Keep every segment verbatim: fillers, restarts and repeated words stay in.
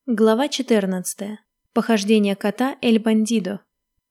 Глава четырнадцатая. Похождение кота Эль Бандидо.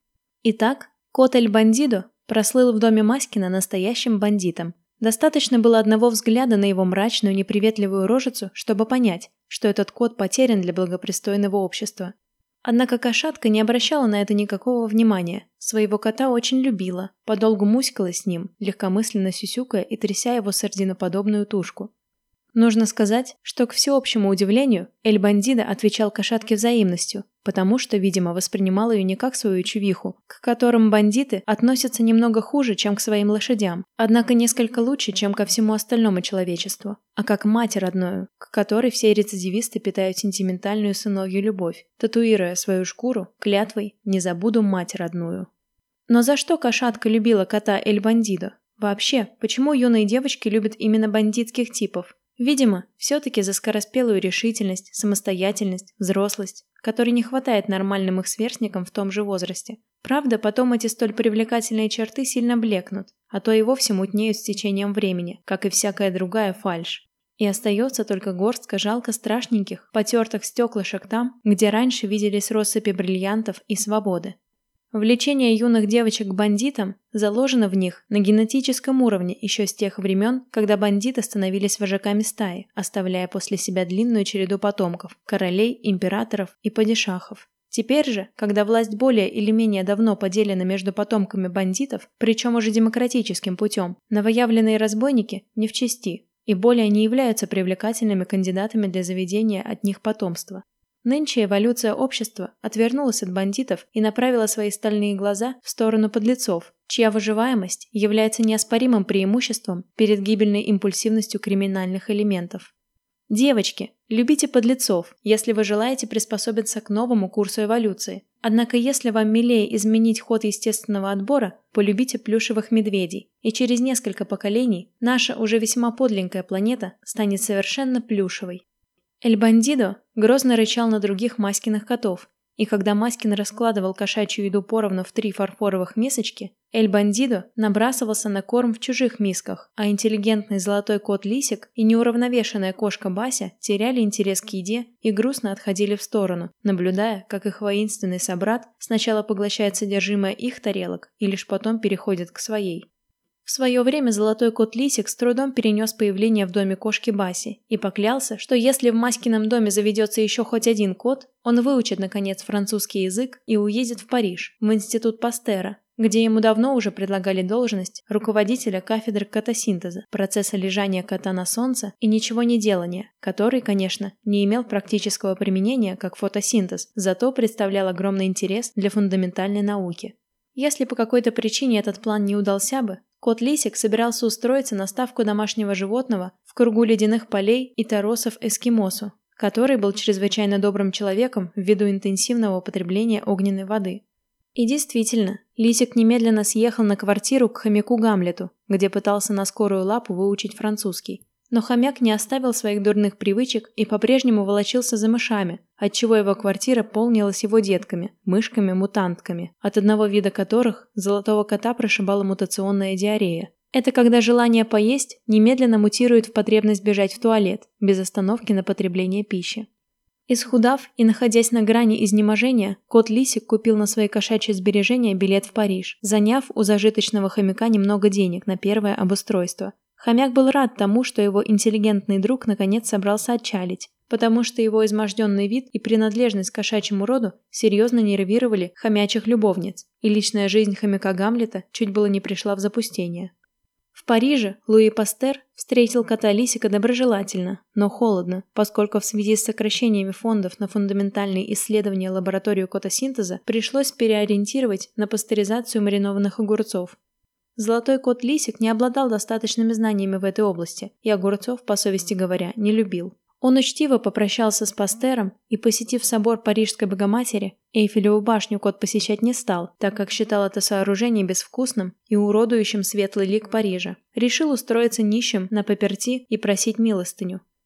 Итак, кот Эль Бандидо прослыл в доме Маскина настоящим бандитом. Достаточно было одного взгляда на его мрачную, неприветливую рожицу, чтобы понять, что этот кот потерян для благопристойного общества. Однако кошатка не обращала на это никакого внимания. Своего кота очень любила, подолгу муськалась с ним, легкомысленно сюсюкая и тряся его сардиноподобную тушку. Нужно сказать, что, к всеобщему удивлению, Эль Бандидо отвечал кошатке взаимностью, потому что, видимо, воспринимал ее не как свою чувиху, к которым бандиты относятся немного хуже, чем к своим лошадям, однако несколько лучше, чем ко всему остальному человечеству, а как мать родную, к которой все рецидивисты питают сентиментальную сыновью любовь, татуируя свою шкуру клятвой «не забуду мать родную». Но за что кошатка любила кота Эль Бандидо? Вообще, почему юные девочки любят именно бандитских типов? Видимо, все-таки за скороспелую решительность, самостоятельность, взрослость, которой не хватает нормальным их сверстникам в том же возрасте. Правда, потом эти столь привлекательные черты сильно блекнут, а то и вовсе мутнеют с течением времени, как и всякая другая фальшь. И остается только горстка жалко страшненьких, потертых стеклышек там, где раньше виделись россыпи бриллиантов и свободы. Влечение юных девочек к бандитам заложено в них на генетическом уровне еще с тех времен, когда бандиты становились вожаками стаи, оставляя после себя длинную череду потомков – королей, императоров и падишахов. Теперь же, когда власть более или менее давно поделена между потомками бандитов, причем уже демократическим путем, новоявленные разбойники не в чести и более не являются привлекательными кандидатами для заведения от них потомства. Нынче эволюция общества отвернулась от бандитов и направила свои стальные глаза в сторону подлецов, чья выживаемость является неоспоримым преимуществом перед гибельной импульсивностью криминальных элементов. Девочки, любите подлецов, если вы желаете приспособиться к новому курсу эволюции. Однако если вам милее изменить ход естественного отбора, полюбите плюшевых медведей, и через несколько поколений наша уже весьма подленькая планета станет совершенно плюшевой. Эль Бандидо грозно рычал на других Маскиных котов, и когда Маскин раскладывал кошачью еду поровну в три фарфоровых мисочки, Эль Бандидо набрасывался на корм в чужих мисках, а интеллигентный золотой кот Лисик и неуравновешенная кошка Бася теряли интерес к еде и грустно отходили в сторону, наблюдая, как их воинственный собрат сначала поглощает содержимое их тарелок и лишь потом переходит к своей. В свое время золотой кот Лисик с трудом перенес появление в доме кошки Баси и поклялся, что если в Маскином доме заведется еще хоть один кот, он выучит, наконец, французский язык и уедет в Париж, в институт Пастера, где ему давно уже предлагали должность руководителя кафедры котосинтеза, процесса лежания кота на солнце и ничего не делания, который, конечно, не имел практического применения как фотосинтез, зато представлял огромный интерес для фундаментальной науки. Если по какой-то причине этот план не удался бы, кот Лисик собирался устроиться на ставку домашнего животного в кругу ледяных полей и торосов Эскимосу, который был чрезвычайно добрым человеком ввиду интенсивного употребления огненной воды. И действительно, Лисик немедленно съехал на квартиру к хомяку Гамлету, где пытался на скорую лапу выучить французский. Но хомяк не оставил своих дурных привычек и по-прежнему волочился за мышами, отчего его квартира полнилась его детками, мышками-мутантками, от одного вида которых золотого кота прошибала мутационная диарея. Это когда желание поесть немедленно мутирует в потребность бежать в туалет, без остановки на потребление пищи. Исхудав и находясь на грани изнеможения, кот Лисик купил на свои кошачьи сбережения билет в Париж, заняв у зажиточного хомяка немного денег на первое обустройство. Хомяк был рад тому, что его интеллигентный друг наконец собрался отчалить, потому что его изможденный вид и принадлежность к кошачьему роду серьезно нервировали хомячих любовниц, и личная жизнь хомяка Гамлета чуть было не пришла в запустение. В Париже Луи Пастер встретил кота Лисика доброжелательно, но холодно, поскольку в связи с сокращениями фондов на фундаментальные исследования лабораторию котосинтеза пришлось переориентировать на пастеризацию маринованных огурцов. Золотой кот Лисик не обладал достаточными знаниями в этой области и огурцов, по совести говоря, не любил. Он учтиво попрощался с Пастером и, посетив собор Парижской Богоматери, Эйфелеву башню кот посещать не стал, так как считал это сооружение безвкусным и уродующим светлый лик Парижа. Решил устроиться нищим на паперти и просить милостыню.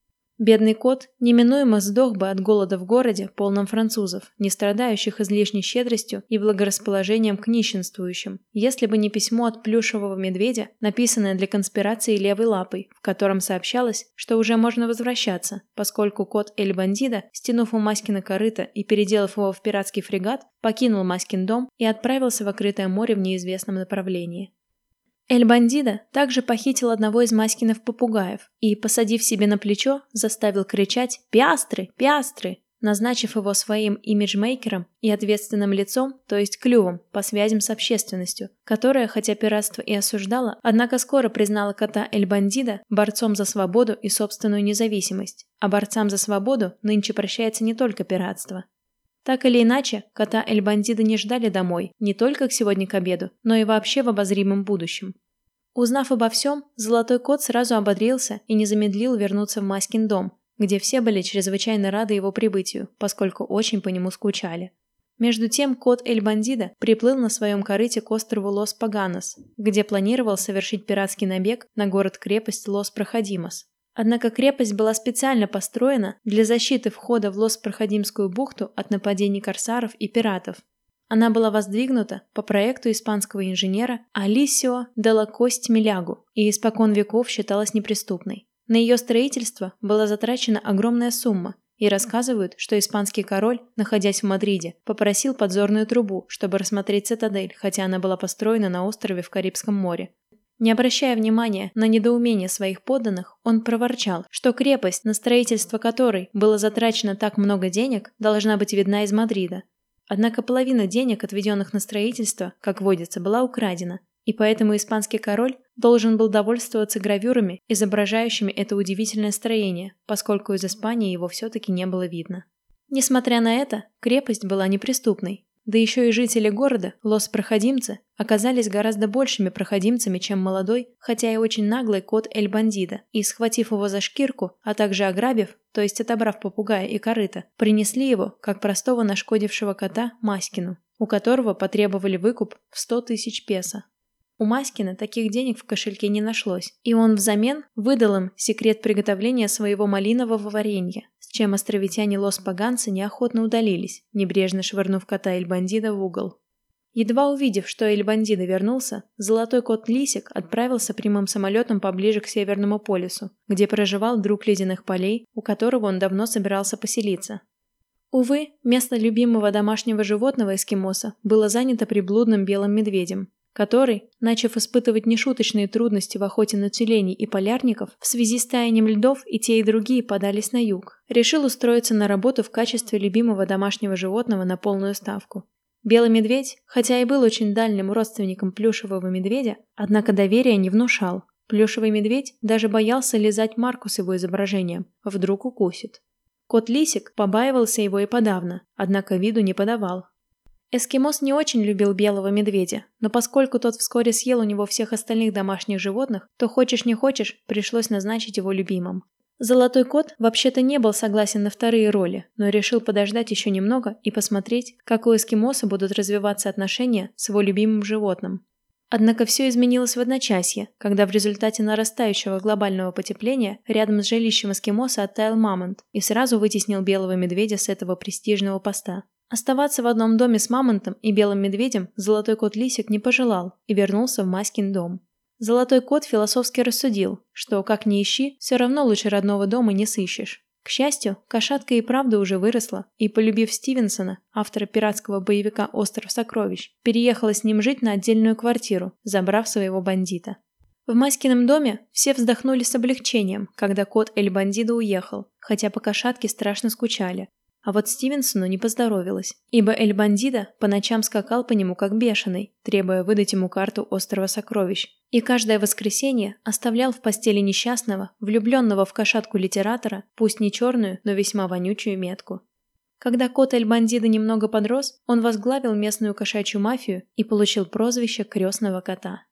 Бедный кот неминуемо сдох бы от голода в городе, полном французов, не страдающих излишней щедростью и благорасположением к нищенствующим, если бы не письмо от плюшевого медведя, написанное для конспирации левой лапой, в котором сообщалось, что уже можно возвращаться, поскольку кот Эль Бандидо, стянув у Маськина корыто и переделав его в пиратский фрегат, покинул Маськин дом и отправился в открытое море в неизвестном направлении. Эль Бандидо также похитил одного из Маськиных попугаев и, посадив себе на плечо, заставил кричать «Пиастры! Пиастры!», назначив его своим имиджмейкером и ответственным лицом, то есть клювом, по связям с общественностью, которая, хотя пиратство и осуждала, однако скоро признала кота Эль Бандидо борцом за свободу и собственную независимость, а борцам за свободу нынче прощается не только пиратство. Так или иначе, кота Эль Бандидо не ждали домой, не только к сегодня к обеду, но и вообще в обозримом будущем. Узнав обо всем, золотой кот сразу ободрился и не замедлил вернуться в Маськин дом, где все были чрезвычайно рады его прибытию, поскольку очень по нему скучали. Между тем кот Эль Бандидо приплыл на своем корыте к острову Лос-Паганос, где планировал совершить пиратский набег на город-крепость Лос-Проходимос. Однако крепость была специально построена для защиты входа в Лос-Проходимскую бухту от нападений корсаров и пиратов. Она была воздвигнута по проекту испанского инженера Алисио де ла Кость-Милягу и испокон веков считалась неприступной. На ее строительство была затрачена огромная сумма, и рассказывают, что испанский король, находясь в Мадриде, попросил подзорную трубу, чтобы рассмотреть цитадель, хотя она была построена на острове в Карибском море. Не обращая внимания на недоумение своих подданных, он проворчал, что крепость, на строительство которой было затрачено так много денег, должна быть видна из Мадрида. Однако половина денег, отведенных на строительство, как водится, была украдена, и поэтому испанский король должен был довольствоваться гравюрами, изображающими это удивительное строение, поскольку из Испании его все-таки не было видно. Несмотря на это, крепость была неприступной. Да еще и жители города, лос-проходимцы, оказались гораздо большими проходимцами, чем молодой, хотя и очень наглый кот Эль Бандидо, и, схватив его за шкирку, а также ограбив, то есть отобрав попугая и корыто, принесли его, как простого нашкодившего кота, Маськину, у которого потребовали выкуп в сто тысяч песо. У Маськина таких денег в кошельке не нашлось, и он взамен выдал им секрет приготовления своего малинового варенья, с чем островитяне Лос-Паганцы неохотно удалились, небрежно швырнув кота Эль Бандидо в угол. Едва увидев, что Эль Бандидо вернулся, золотой кот Лисик отправился прямым самолетом поближе к Северному полюсу, где проживал друг ледяных полей, у которого он давно собирался поселиться. Увы, место любимого домашнего животного эскимоса было занято приблудным белым медведем, который, начав испытывать нешуточные трудности в охоте на тюленей и полярников, в связи с таянием льдов и те и другие подались на юг, решил устроиться на работу в качестве любимого домашнего животного на полную ставку. Белый медведь, хотя и был очень дальним родственником плюшевого медведя, однако доверия не внушал. Плюшевый медведь даже боялся лизать марку с его изображением, вдруг укусит. Кот Лисик побаивался его и подавно, однако виду не подавал. Эскимос не очень любил белого медведя, но поскольку тот вскоре съел у него всех остальных домашних животных, то хочешь не хочешь, пришлось назначить его любимым. Золотой кот вообще-то не был согласен на вторые роли, но решил подождать еще немного и посмотреть, как у эскимоса будут развиваться отношения с его любимым животным. Однако все изменилось в одночасье, когда в результате нарастающего глобального потепления рядом с жилищем эскимоса оттаял мамонт и сразу вытеснил белого медведя с этого престижного поста. Оставаться в одном доме с мамонтом и белым медведем золотой кот Лисик не пожелал и вернулся в Маськин дом. Золотой кот философски рассудил, что, как ни ищи, все равно лучше родного дома не сыщешь. К счастью, кошатка и правда уже выросла, и, полюбив Стивенсона, автора пиратского боевика «Остров сокровищ», переехала с ним жить на отдельную квартиру, забрав своего бандита. В Маськином доме все вздохнули с облегчением, когда кот Эль Бандидо уехал, хотя по кошатке страшно скучали. А вот Стивенсону не поздоровилось, ибо Эль Бандидо по ночам скакал по нему как бешеный, требуя выдать ему карту острова сокровищ, и каждое воскресенье оставлял в постели несчастного, влюбленного в кошатку литератора, пусть не черную, но весьма вонючую метку. Когда кот Эль Бандидо немного подрос, он возглавил местную кошачью мафию и получил прозвище крестного кота.